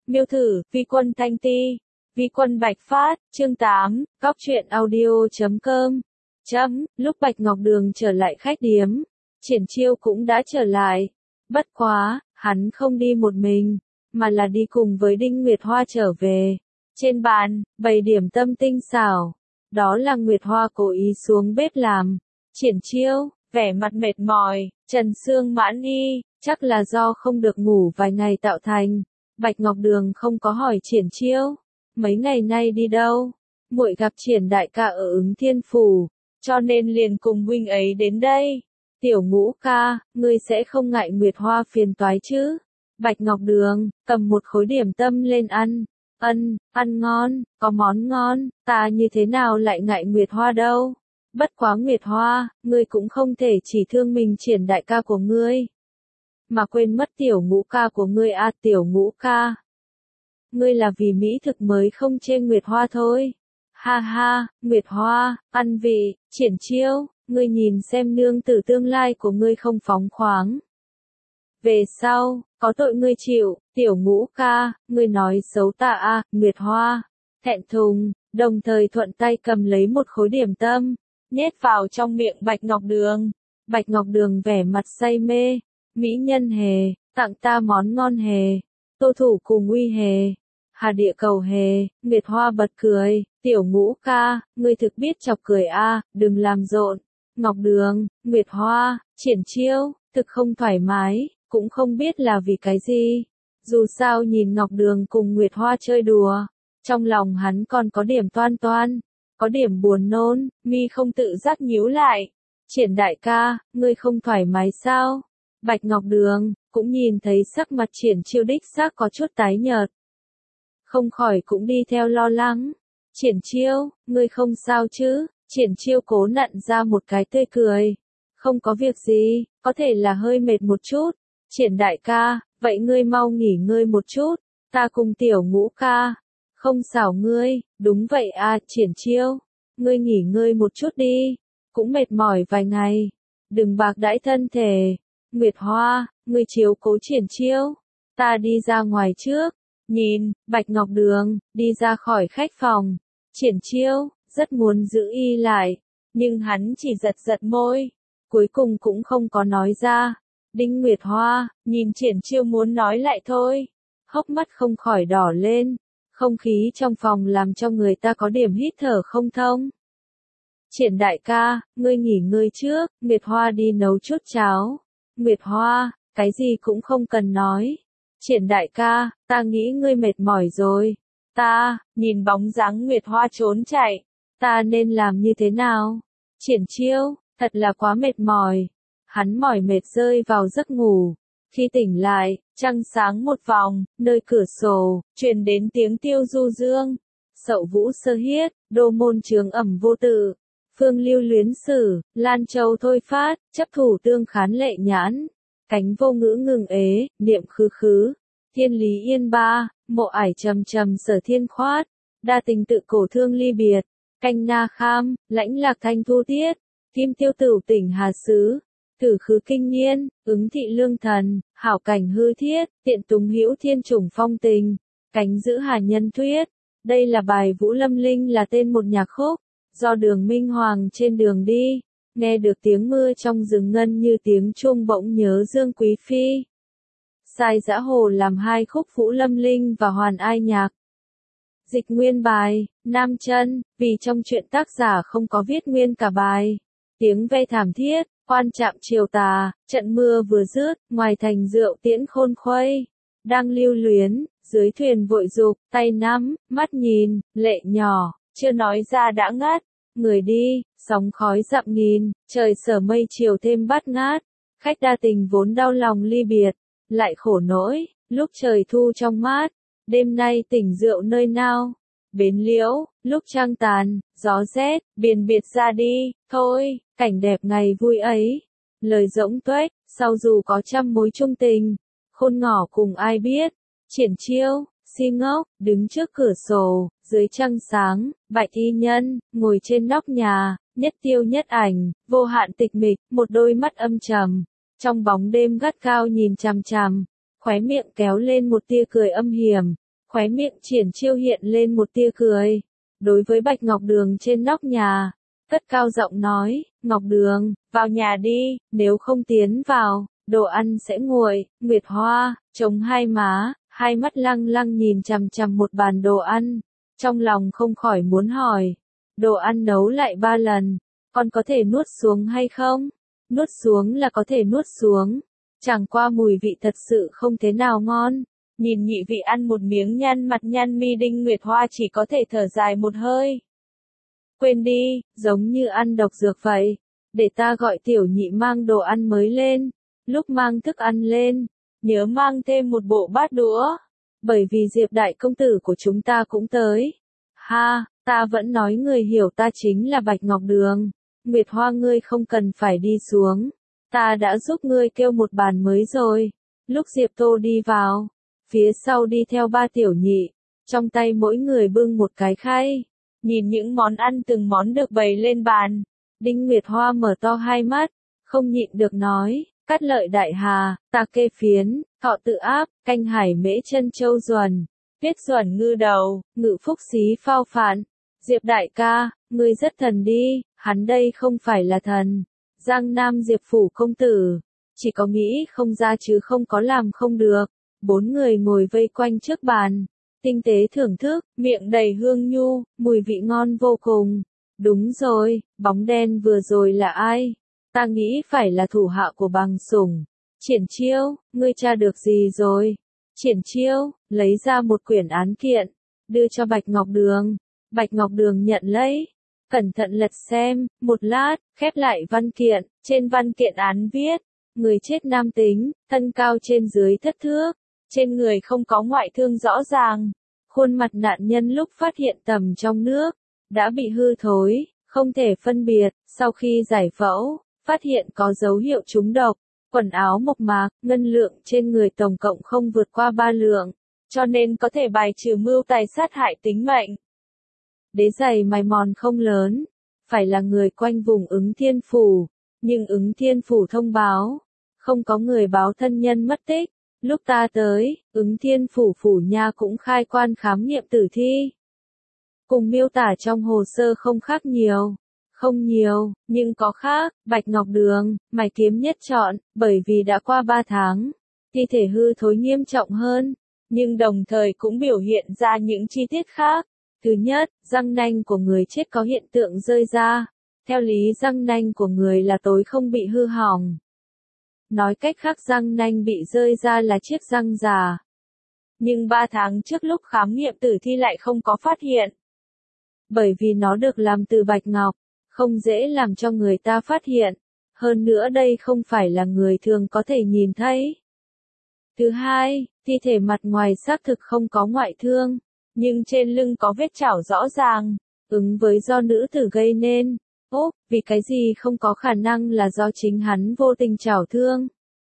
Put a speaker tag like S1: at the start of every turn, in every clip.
S1: Miêu thử, vi quân Thanh Ti, vi quân Bạch Phát, chương 8, góc truyện audio.com. Lúc Bạch Ngọc Đường trở lại khách điếm, Triển Chiêu cũng đã trở lại. Bất quá, hắn không đi một mình, mà là đi cùng với Đinh Nguyệt Hoa trở về. Trên bàn, bày điểm tâm tinh xảo. Đó là Nguyệt Hoa cố ý xuống bếp làm. Triển Chiêu, vẻ mặt mệt mỏi, trần xương mãn y, chắc là do không được ngủ vài ngày tạo thành. Bạch Ngọc Đường không có hỏi Triển Chiêu, mấy ngày nay đi đâu? Muội gặp Triển đại ca ở Ứng Thiên Phủ, cho nên liền cùng huynh ấy đến đây. Tiểu Ngũ ca, ngươi sẽ không ngại Nguyệt Hoa phiền toái chứ? Bạch Ngọc Đường, cầm một khối điểm tâm lên ăn. Ăn ngon, có món ngon, ta như thế nào lại ngại Nguyệt Hoa đâu? Bất quá Nguyệt Hoa, ngươi cũng không thể chỉ thương mình Triển đại ca của ngươi, mà quên mất Tiểu Ngũ ca của ngươi à. Tiểu Ngũ ca, ngươi là vì mỹ thực mới không chê Nguyệt Hoa thôi. Ha ha, Nguyệt Hoa, ăn vị. Triển Chiêu, ngươi nhìn xem nương tử tương lai của ngươi không phóng khoáng, về sau, có tội ngươi chịu. Tiểu Ngũ ca, ngươi nói xấu ta à. Nguyệt Hoa, thẹn thùng, đồng thời thuận tay cầm lấy một khối điểm tâm, nhét vào trong miệng Bạch Ngọc Đường. Bạch Ngọc Đường vẻ mặt say mê. Mỹ nhân hề, tặng ta món ngon hề. Tô thủ cùng uy hề. Hà địa cầu hề. Nguyệt Hoa bật cười. Tiểu Ngũ ca, ngươi thực biết chọc cười à, đừng làm rộn. Ngọc Đường, Nguyệt Hoa, Triển Chiêu, thực không thoải mái, cũng không biết là vì cái gì. Dù sao nhìn Ngọc Đường cùng Nguyệt Hoa chơi đùa, trong lòng hắn còn có điểm toan toan, có điểm buồn nôn, mi không tự giác nhíu lại. Triển đại ca, ngươi không thoải mái sao? Bạch Ngọc Đường, cũng nhìn thấy sắc mặt Triển Chiêu đích xác có chút tái nhợt, không khỏi cũng đi theo lo lắng. Triển Chiêu, ngươi không sao chứ? Triển Chiêu cố nặn ra một cái tươi cười. Không có việc gì, có thể là hơi mệt một chút. Triển đại ca, vậy ngươi mau nghỉ ngơi một chút, ta cùng Tiểu Ngũ ca. Không xảo ngươi, đúng vậy à. Triển Chiêu, ngươi nghỉ ngơi một chút đi, cũng mệt mỏi vài ngày, đừng bạc đãi thân thể. Nguyệt Hoa, ngươi chiếu cố Triển Chiêu, ta đi ra ngoài trước. Nhìn, Bạch Ngọc Đường, đi ra khỏi khách phòng. Triển Chiêu, rất muốn giữ y lại, nhưng hắn chỉ giật giật môi, cuối cùng cũng không có nói ra. Đinh Nguyệt Hoa, nhìn Triển Chiêu muốn nói lại thôi, hốc mắt không khỏi đỏ lên, không khí trong phòng làm cho người ta có điểm hít thở không thông. Triển đại ca, ngươi nghỉ ngơi trước, Nguyệt Hoa đi nấu chút cháo. Nguyệt Hoa, cái gì cũng không cần nói. Triển đại ca, ta nghĩ ngươi mệt mỏi rồi. Nhìn bóng dáng Nguyệt Hoa trốn chạy, ta nên làm như thế nào? Triển Chiêu, thật là quá mệt mỏi. Hắn mỏi mệt rơi vào giấc ngủ. Khi tỉnh lại, trăng sáng một vòng, nơi cửa sổ, truyền đến tiếng tiêu du dương. Sậu vũ sơ hiết, đô môn trường ẩm vô tự. Phương lưu luyến sử, Lan Châu thôi phát, chấp thủ tương khán lệ nhãn. Cánh vô ngữ ngừng ế, niệm khứ khứ. Thiên lý yên ba, mộ ải trầm trầm sở thiên khoát. Đa tình tự cổ thương ly biệt. Canh na kham, lãnh lạc thanh thu tiết. Kim tiêu tử tỉnh Hà Sứ. Tử khứ kinh nhiên, ứng thị lương thần, hảo cảnh hư thiết, tiện tùng hữu thiên chủng phong tình. Cánh giữ hà nhân thuyết. Đây là bài Vũ Lâm Linh là tên một nhạc khúc, do Đường Minh Hoàng trên đường đi. Nghe được tiếng mưa trong rừng ngân như tiếng chuông bỗng nhớ Dương Quý Phi. Sai Dã Hồ làm hai khúc Vũ Lâm Linh và Hoàn Ai nhạc. Dịch nguyên bài, Nam Chân, vì trong truyện tác giả không có viết nguyên cả bài. Tiếng ve thảm thiết, quan chạm chiều tà, trận mưa vừa dứt, ngoài thành rượu tiễn khôn khuây. Đang lưu luyến, dưới thuyền vội dục, tay nắm, mắt nhìn, lệ nhỏ, chưa nói ra đã ngắt. Người đi, sóng khói dặm nghìn, trời sở mây chiều thêm bát ngát. Khách đa tình vốn đau lòng ly biệt, lại khổ nỗi, lúc trời thu trong mát. Đêm nay tỉnh rượu nơi nào? Bến Liễu, lúc trăng tàn, gió rét, biển biệt ra đi, thôi, cảnh đẹp ngày vui ấy. Lời rỗng tuếch, sau dù có trăm mối chung tình, khôn ngỏ cùng ai biết. Triển Chiêu, si ngốc, đứng trước cửa sổ, dưới trăng sáng, Bạch y nhân, ngồi trên nóc nhà, nhất tiêu nhất ảnh, vô hạn tịch mịch, một đôi mắt âm trầm, trong bóng đêm gắt gao nhìn chằm chằm, khóe miệng kéo lên một tia cười âm hiểm, Khóe miệng Triển Chiêu hiện lên một tia cười. Đối với Bạch Ngọc Đường trên nóc nhà, cất cao giọng nói, Ngọc Đường, vào nhà đi, nếu không tiến vào, đồ ăn sẽ nguội. Nguyệt Hoa, chống hai má, hai mắt lăng lăng nhìn chằm chằm một bàn đồ ăn, trong lòng không khỏi muốn hỏi, đồ ăn nấu lại 3 lần, con có thể nuốt xuống hay không? Nuốt xuống là có thể nuốt xuống, chẳng qua mùi vị thật sự không thế nào ngon. Nhìn nhị vị ăn một miếng nhăn mặt nhăn mi, Đinh Nguyệt Hoa chỉ có thể thở dài một hơi. Quên đi, giống như ăn độc dược vậy. Để ta gọi tiểu nhị mang đồ ăn mới lên. Lúc mang thức ăn lên, nhớ mang thêm một bộ bát đũa. Bởi vì Diệp đại công tử của chúng ta cũng tới. Ha, ta vẫn nói người hiểu ta chính là Bạch Ngọc Đường. Nguyệt Hoa ngươi không cần phải đi xuống. Ta đã giúp ngươi kêu một bàn mới rồi. Lúc Diệp Tô đi vào, phía sau đi theo 3 tiểu nhị, trong tay mỗi người bưng một cái khay. Nhìn những món ăn từng món được bày lên bàn, Đinh Nguyệt Hoa mở to hai mắt, không nhịn được nói, Cát Lợi đại hà, tà kê phiến, thọ tự áp, canh hải mễ chân châu duẩn, tuyết duẩn ngư đầu, ngự phúc xí phao phạn. Diệp đại ca, ngươi rất thần đi, hắn đây không phải là thần. Giang Nam Diệp phủ công tử, chỉ có nghĩ không ra chứ không có làm không được. 4 người ngồi vây quanh trước bàn, tinh tế thưởng thức, miệng đầy hương nhu, mùi vị ngon vô cùng. Đúng rồi, bóng đen vừa rồi là ai? Ta nghĩ phải là thủ hạ của Bằng Sủng. Triển Chiêu, ngươi tra được gì rồi? Triển Chiêu, lấy ra một quyển án kiện, đưa cho Bạch Ngọc Đường. Bạch Ngọc Đường nhận lấy, cẩn thận lật xem, một lát, khép lại văn kiện, trên văn kiện án viết, người chết nam tính, thân cao trên dưới thất thước, trên người không có ngoại thương rõ ràng. Khuôn mặt nạn nhân lúc phát hiện tầm trong nước, đã bị hư thối, không thể phân biệt, sau khi giải phẫu, phát hiện có dấu hiệu trúng độc. Quần áo mộc mạc, ngân lượng trên người tổng cộng không vượt qua 3 lượng, cho nên có thể bài trừ mưu tài sát hại tính mệnh. Đế giày mài mòn không lớn, phải là người quanh vùng Ứng Thiên Phủ, nhưng Ứng Thiên Phủ thông báo, không có người báo thân nhân mất tích. Lúc ta tới, Ứng Thiên Phủ phủ nha cũng khai quan khám nghiệm tử thi. Cùng miêu tả trong hồ sơ không khác nhiều. Không nhiều, nhưng có khác. Bạch Ngọc Đường, mài kiếm nhất chọn, bởi vì đã qua 3 tháng. Thi thể hư thối nghiêm trọng hơn, nhưng đồng thời cũng biểu hiện ra những chi tiết khác. Thứ nhất, răng nanh của người chết có hiện tượng rơi ra. Theo lý răng nanh của người là tối không bị hư hỏng. Nói cách khác răng nanh bị rơi ra là chiếc răng già. Nhưng 3 tháng trước lúc khám nghiệm tử thi lại không có phát hiện. Bởi vì nó được làm từ bạch ngọc, không dễ làm cho người ta phát hiện. Hơn nữa đây không phải là người thường có thể nhìn thấy. Thứ hai, thi thể mặt ngoài xác thực không có ngoại thương, nhưng trên lưng có vết chảo rõ ràng, ứng với do nữ tử gây nên. Vì cái gì không có khả năng là do chính hắn vô tình chảo thương.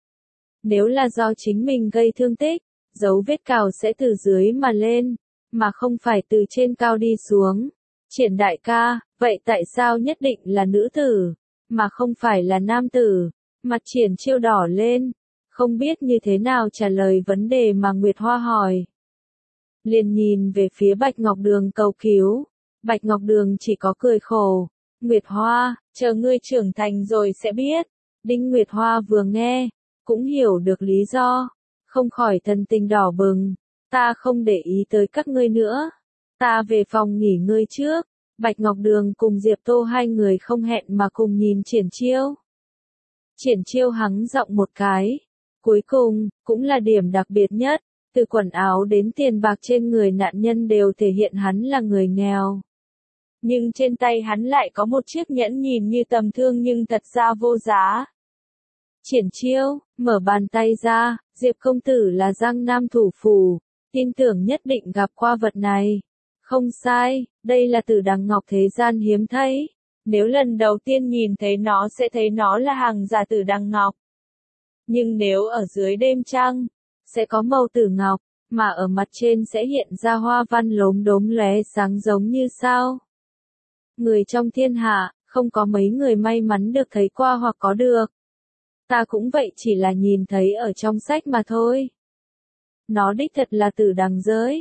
S1: Nếu là do chính mình gây thương tích, dấu vết cào sẽ từ dưới mà lên, mà không phải từ trên cao đi xuống. Triển đại ca, vậy tại sao nhất định là nữ tử, mà không phải là nam tử? Mặt Triển Chiêu đỏ lên, không biết như thế nào trả lời vấn đề mà Nguyệt Hoa hỏi. Liền nhìn về phía Bạch Ngọc Đường cầu cứu. Bạch Ngọc Đường chỉ có cười khổ. Nguyệt Hoa, chờ ngươi trưởng thành rồi sẽ biết. Đinh Nguyệt Hoa vừa nghe, cũng hiểu được lý do, không khỏi thần tình đỏ bừng. Ta không để ý tới các ngươi nữa. Ta về phòng nghỉ ngơi trước. Bạch Ngọc Đường cùng Diệp Tô hai người không hẹn mà cùng nhìn Triển Chiêu. Triển Chiêu hắng giọng một cái. Cuối cùng, cũng là điểm đặc biệt nhất, từ quần áo đến tiền bạc trên người nạn nhân đều thể hiện hắn là người nghèo. Nhưng trên tay hắn lại có một chiếc nhẫn nhìn như tầm thương nhưng thật ra vô giá. Triển Chiêu, mở bàn tay ra, Diệp công tử là Giang Nam thủ phủ, tin tưởng nhất định gặp qua vật này. Không sai, đây là tử đằng ngọc thế gian hiếm thấy. Nếu lần đầu tiên nhìn thấy nó sẽ thấy nó là hàng giả tử đằng ngọc. Nhưng nếu ở dưới đêm trăng, sẽ có màu tử ngọc, mà ở mặt trên sẽ hiện ra hoa văn lốm đốm lóe sáng giống như sao. Người trong thiên hạ, không có mấy người may mắn được thấy qua hoặc có được. Ta cũng vậy, chỉ là nhìn thấy ở trong sách mà thôi. Nó đích thật là tử đằng giới.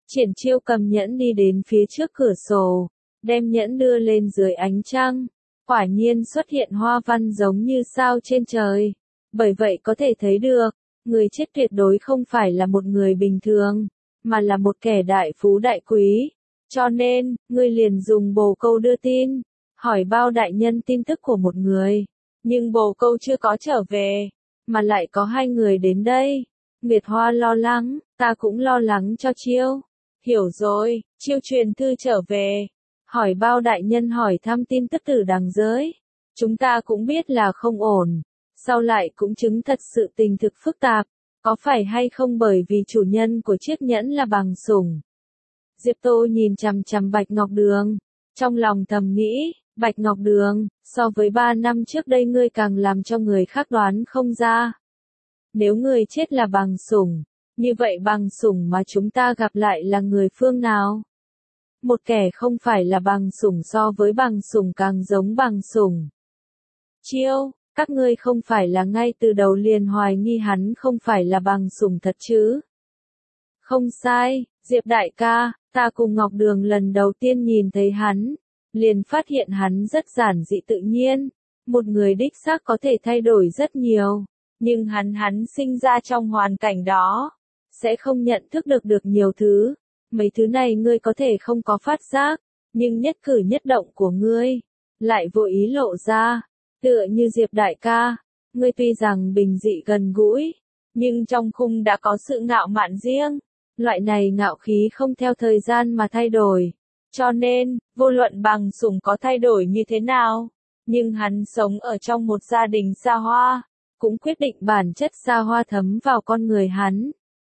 S1: Triển Chiêu cầm nhẫn đi đến phía trước cửa sổ, đem nhẫn đưa lên dưới ánh trăng. Quả nhiên xuất hiện hoa văn giống như sao trên trời. Bởi vậy có thể thấy được, người chết tuyệt đối không phải là một người bình thường, mà là một kẻ đại phú đại quý. Cho nên, ngươi liền dùng bồ câu đưa tin, hỏi bao đại nhân tin tức của một người. Nhưng bồ câu chưa có trở về, mà lại có 2 người đến đây. Nguyệt Hoa lo lắng, ta cũng lo lắng cho Chiêu. Hiểu rồi, Chiêu truyền thư trở về. Hỏi bao đại nhân hỏi thăm tin tức Tử Đằng giới. Chúng ta cũng biết là không ổn. Sau lại cũng chứng thật sự tình thực phức tạp. Có phải hay không bởi vì chủ nhân của chiếc nhẫn là Bằng Sủng? Diệp Tô nhìn chằm chằm Bạch Ngọc Đường. Trong lòng thầm nghĩ, Bạch Ngọc Đường, so với 3 năm trước đây ngươi càng làm cho người khác đoán không ra. Nếu người chết là Bằng Sủng, như vậy Bằng Sủng mà chúng ta gặp lại là người phương nào? Một kẻ không phải là Bằng Sủng so với Bằng Sủng càng giống Bằng Sủng. Chiêu, các ngươi không phải là ngay từ đầu liền hoài nghi hắn không phải là Bằng Sủng thật chứ? Không sai, Diệp đại ca, ta cùng Ngọc Đường lần đầu tiên nhìn thấy hắn, liền phát hiện hắn rất giản dị tự nhiên. Một người đích xác có thể thay đổi rất nhiều, nhưng hắn sinh ra trong hoàn cảnh đó, sẽ không nhận thức được nhiều thứ. Mấy thứ này ngươi có thể không có phát giác, nhưng nhất cử nhất động của ngươi lại vô ý lộ ra. Tựa như Diệp đại ca, ngươi tuy rằng bình dị gần gũi, nhưng trong khung đã có sự ngạo mạn riêng. Loại này ngạo khí không theo thời gian mà thay đổi. Cho nên, vô luận Bằng Sủng có thay đổi như thế nào, nhưng hắn sống ở trong một gia đình xa hoa, cũng quyết định bản chất xa hoa thấm vào con người hắn.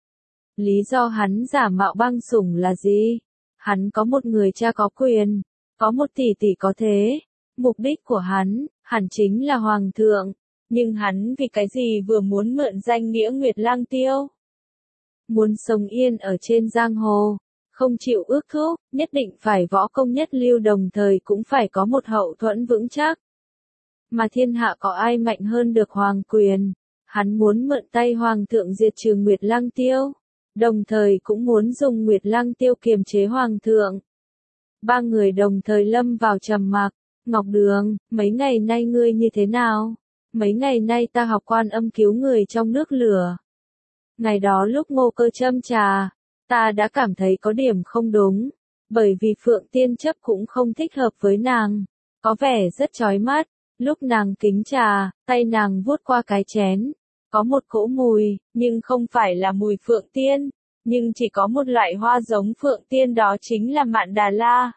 S1: Lý do hắn giả mạo Bằng Sủng là gì? Hắn có một người cha có quyền, có một tỷ tỷ có thế. Mục đích của hắn, hẳn chính là hoàng thượng. Nhưng hắn vì cái gì vừa muốn mượn danh nghĩa Nguyệt Lang Tiêu? Muốn sống yên ở trên giang hồ, không chịu ước thúc, nhất định phải võ công nhất lưu đồng thời cũng phải có một hậu thuẫn vững chắc. Mà thiên hạ có ai mạnh hơn được hoàng quyền? Hắn muốn mượn tay hoàng thượng diệt trừ Nguyệt Lang Tiêu, đồng thời cũng muốn dùng Nguyệt Lang Tiêu kiềm chế hoàng thượng. 3 người đồng thời lâm vào trầm mặc. Ngọc Đường, mấy ngày nay ngươi như thế nào? Mấy ngày nay ta học Quan Âm cứu người trong nước lửa. Ngày đó lúc Ngô Cơ châm trà, ta đã cảm thấy có điểm không đúng, bởi vì Phượng Tiên Chấp cũng không thích hợp với nàng, có vẻ rất chói mắt. Lúc nàng kính trà, tay nàng vuốt qua cái chén, có một cỗ mùi, nhưng không phải là mùi Phượng Tiên, nhưng chỉ có một loại hoa giống Phượng Tiên, đó chính là Mạn Đà La.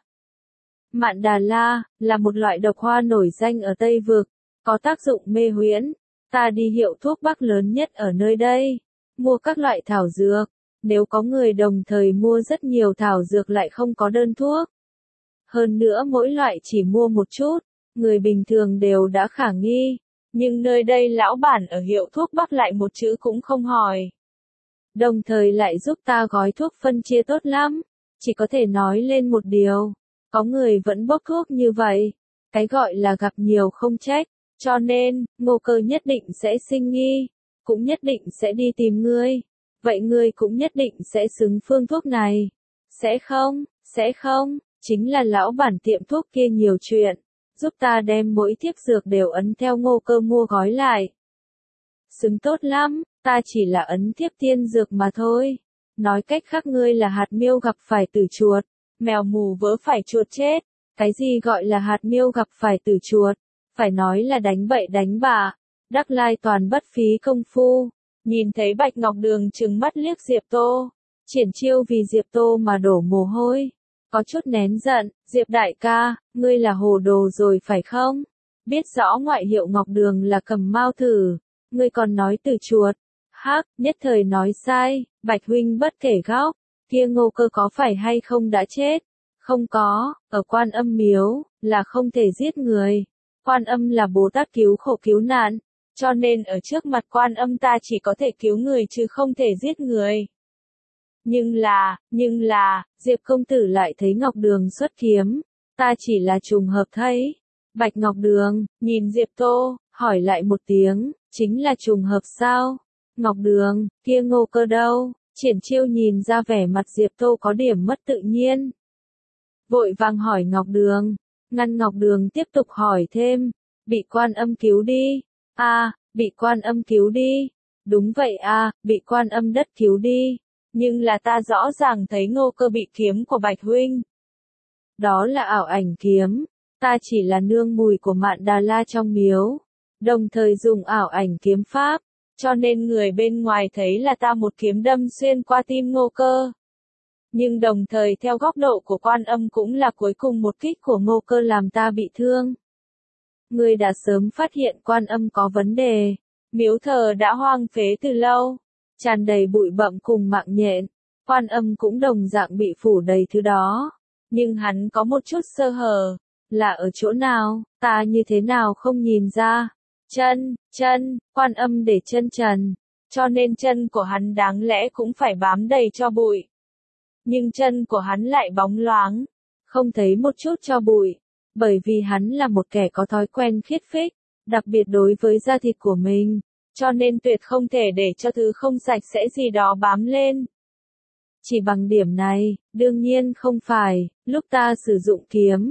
S1: Mạn Đà La là một loại độc hoa nổi danh ở Tây Vực, có tác dụng mê huyễn. Ta đi hiệu thuốc Bắc lớn nhất ở nơi đây, mua các loại thảo dược. Nếu có người đồng thời mua rất nhiều thảo dược lại không có đơn thuốc, hơn nữa mỗi loại chỉ mua một chút, người bình thường đều đã khả nghi. Nhưng nơi đây lão bản ở hiệu thuốc Bắc lại một chữ cũng không hỏi. Đồng thời lại giúp ta gói thuốc phân chia tốt lắm. Chỉ có thể nói lên một điều, có người vẫn bốc thuốc như vậy. Cái gọi là gặp nhiều không trách, cho nên, Ngô Cơ nhất định sẽ sinh nghi, cũng nhất định sẽ đi tìm ngươi. Vậy ngươi cũng nhất định sẽ xứng phương thuốc này. Sẽ không, chính là lão bản tiệm thuốc kia nhiều chuyện, giúp ta đem mỗi thiếp dược đều ấn theo Ngô Cơ mua gói lại. Xứng tốt lắm, ta chỉ là ấn thiếp tiên dược mà thôi. Nói cách khác ngươi là hạt miêu gặp phải tử chuột, mèo mù vớ phải chuột chết. Cái gì gọi là hạt miêu gặp phải tử chuột? Phải nói là đánh bậy đánh bạ, đắc lai toàn bất phí công phu. Nhìn thấy Bạch Ngọc Đường trừng mắt liếc Diệp Tô, Triển Chiêu vì Diệp Tô mà đổ mồ hôi, có chút nén giận. Diệp đại ca, ngươi là hồ đồ rồi phải không? Biết rõ ngoại hiệu Ngọc Đường là Cầm Mao Thử, ngươi còn nói từ chuột. Hắc, nhất thời nói sai. Bạch huynh bất kể góc, kia Ngô Cơ có phải hay không đã chết? Không có, ở Quan Âm miếu, là không thể giết người. Quan Âm là Bồ Tát cứu khổ cứu nạn, cho nên ở trước mặt Quan Âm ta chỉ có thể cứu người chứ không thể giết người. Nhưng là, Diệp công tử lại thấy Ngọc Đường xuất kiếm, ta chỉ là trùng hợp thấy. Bạch Ngọc Đường, nhìn Diệp Tô, hỏi lại một tiếng, chính là trùng hợp sao? Ngọc Đường, kia Ngô Cơ đâu? Triển Chiêu nhìn ra vẻ mặt Diệp Tô có điểm mất tự nhiên. Vội vàng hỏi Ngọc Đường, ngăn Ngọc Đường tiếp tục hỏi thêm, bị Quan Âm cứu đi, bị Quan Âm cứu đi, đúng vậy bị Quan Âm đất cứu đi, nhưng là ta rõ ràng thấy Ngô Cơ bị kiếm của Bạch Huynh. Đó là ảo ảnh kiếm, ta chỉ là nương mùi của Mạn Đà La trong miếu, đồng thời dùng ảo ảnh kiếm pháp, cho nên người bên ngoài thấy là ta một kiếm đâm xuyên qua tim Ngô Cơ. Nhưng đồng thời theo góc độ của Quan Âm cũng là cuối cùng một kích của Ngô Cơ làm ta bị thương. Ngươi đã sớm phát hiện Quan Âm có vấn đề, miếu thờ đã hoang phế từ lâu, tràn đầy bụi bặm cùng mạng nhện, Quan Âm cũng đồng dạng bị phủ đầy thứ đó, nhưng hắn có một chút sơ hở, là ở chỗ nào, ta như thế nào không nhìn ra. Chân, Quan Âm để chân trần, cho nên chân của hắn đáng lẽ cũng phải bám đầy tro bụi. Nhưng chân của hắn lại bóng loáng, không thấy một chút tro bụi, bởi vì hắn là một kẻ có thói quen khiết phích, đặc biệt đối với da thịt của mình, cho nên tuyệt không thể để cho thứ không sạch sẽ gì đó bám lên. Chỉ bằng điểm này, đương nhiên không phải, lúc ta sử dụng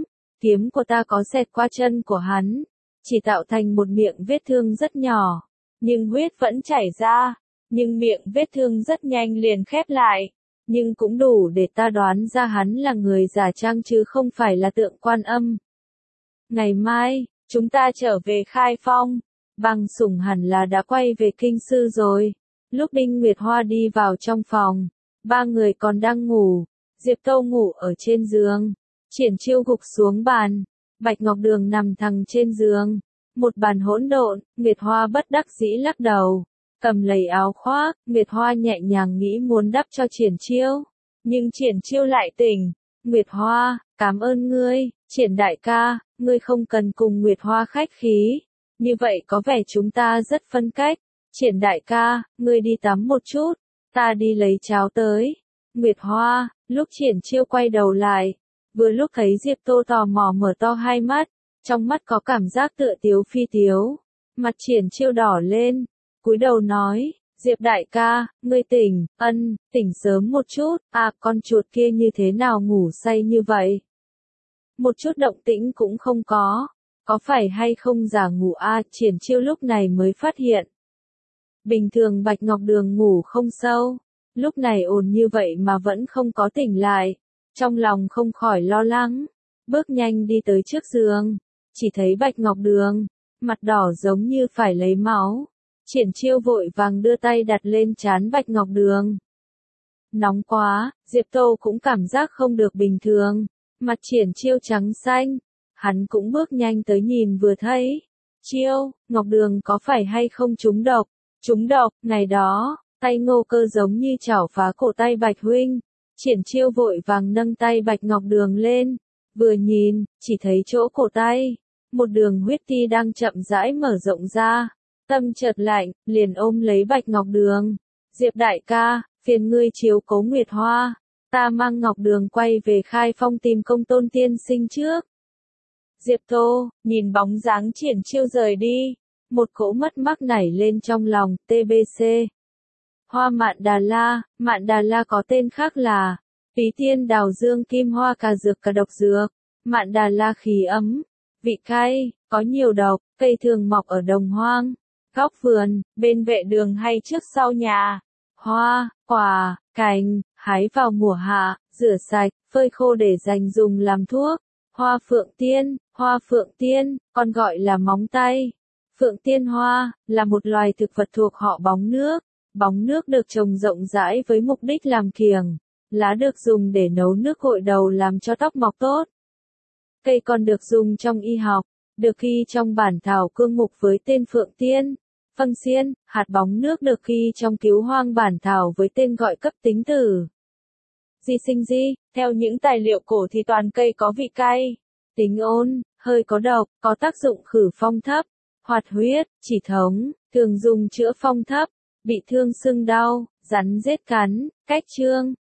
S1: kiếm của ta có xẹt qua chân của hắn, chỉ tạo thành một miệng vết thương rất nhỏ, nhưng huyết vẫn chảy ra, nhưng miệng vết thương rất nhanh liền khép lại, nhưng cũng đủ để ta đoán ra hắn là người giả trang chứ không phải là tượng Quan Âm. Ngày mai, chúng ta trở về Khai Phong, Bằng Sủng hẳn là đã quay về kinh sư rồi. Lúc Đinh Nguyệt Hoa đi vào trong phòng, ba người còn đang ngủ, Diệp Tô ngủ ở trên giường, Triển Chiêu gục xuống bàn, Bạch Ngọc Đường nằm thẳng trên giường, một bàn hỗn độn. Nguyệt Hoa bất đắc dĩ lắc đầu, cầm lấy áo khoác, Nguyệt Hoa nhẹ nhàng nghĩ muốn đắp cho Triển Chiêu, nhưng Triển Chiêu lại tỉnh. Nguyệt Hoa, cảm ơn ngươi, Triển đại ca, ngươi không cần cùng Nguyệt Hoa khách khí, như vậy có vẻ chúng ta rất phân cách. Triển đại ca, ngươi đi tắm một chút, ta đi lấy cháo tới. Nguyệt Hoa, lúc Triển Chiêu quay đầu lại, vừa lúc thấy Diệp Tô tò mò mở to hai mắt, trong mắt có cảm giác tựa tiếu phi tiếu, mặt Triển Chiêu đỏ lên, cúi đầu nói, Diệp đại ca, ngươi tỉnh, tỉnh sớm một chút, con chuột kia như thế nào ngủ say như vậy? Một chút động tĩnh cũng không có phải hay không giả ngủ Triển Chiêu lúc này mới phát hiện. Bình thường Bạch Ngọc Đường ngủ không sâu, lúc này ồn như vậy mà vẫn không có tỉnh lại, trong lòng không khỏi lo lắng, bước nhanh đi tới trước giường, chỉ thấy Bạch Ngọc Đường, mặt đỏ giống như phải lấy máu. Triển Chiêu vội vàng đưa tay đặt lên trán Bạch Ngọc Đường. Nóng quá, Diệp Tô cũng cảm giác không được bình thường, mặt Triển Chiêu trắng xanh, hắn cũng bước nhanh tới nhìn vừa thấy. Chiêu, Ngọc Đường có phải hay không trúng độc? Trúng độc, ngày đó, tay Ngô Cơ giống như chảo phá cổ tay Bạch Huynh. Triển Chiêu vội vàng nâng tay Bạch Ngọc Đường lên, vừa nhìn, chỉ thấy chỗ cổ tay, một đường huyết ti đang chậm rãi mở rộng ra. Tâm chợt lạnh, liền ôm lấy Bạch Ngọc Đường. Diệp đại ca, phiền ngươi chiếu cố Nguyệt Hoa, ta mang Ngọc Đường quay về Khai Phong tìm Công Tôn tiên sinh trước. Diệp Tô, nhìn bóng dáng Triển Chiêu rời đi, một cỗ mất mát nảy lên trong lòng. TBC. Hoa Mạn Đà La có tên khác là Bí Tiên Đào Dương Kim Hoa Cà Dược Cà Độc Dược. Mạn Đà La khí ấm, vị cay, có nhiều độc, cây thường mọc ở đồng hoang, góc vườn, bên vệ đường hay trước sau nhà. Hoa, quả, cành, hái vào mùa hạ, rửa sạch, phơi khô để dành dùng làm thuốc. Hoa Phượng Tiên, còn gọi là móng tay. Phượng Tiên Hoa, là một loài thực vật thuộc họ bóng nước. Bóng nước được trồng rộng rãi với mục đích làm kiểng. Lá được dùng để nấu nước gội đầu làm cho tóc mọc tốt. Cây còn được dùng trong y học, được ghi trong bản thảo cương mục với tên Phượng Tiên. Phân xiên, hạt bóng nước được ghi trong cứu hoang bản thảo với tên gọi cấp tính tử. Di sinh di, theo những tài liệu cổ thì toàn cây có vị cay, tính ôn, hơi có độc, có tác dụng khử phong thấp, hoạt huyết, chỉ thống, thường dùng chữa phong thấp, bị thương sưng đau, rắn rết cắn, cách chương.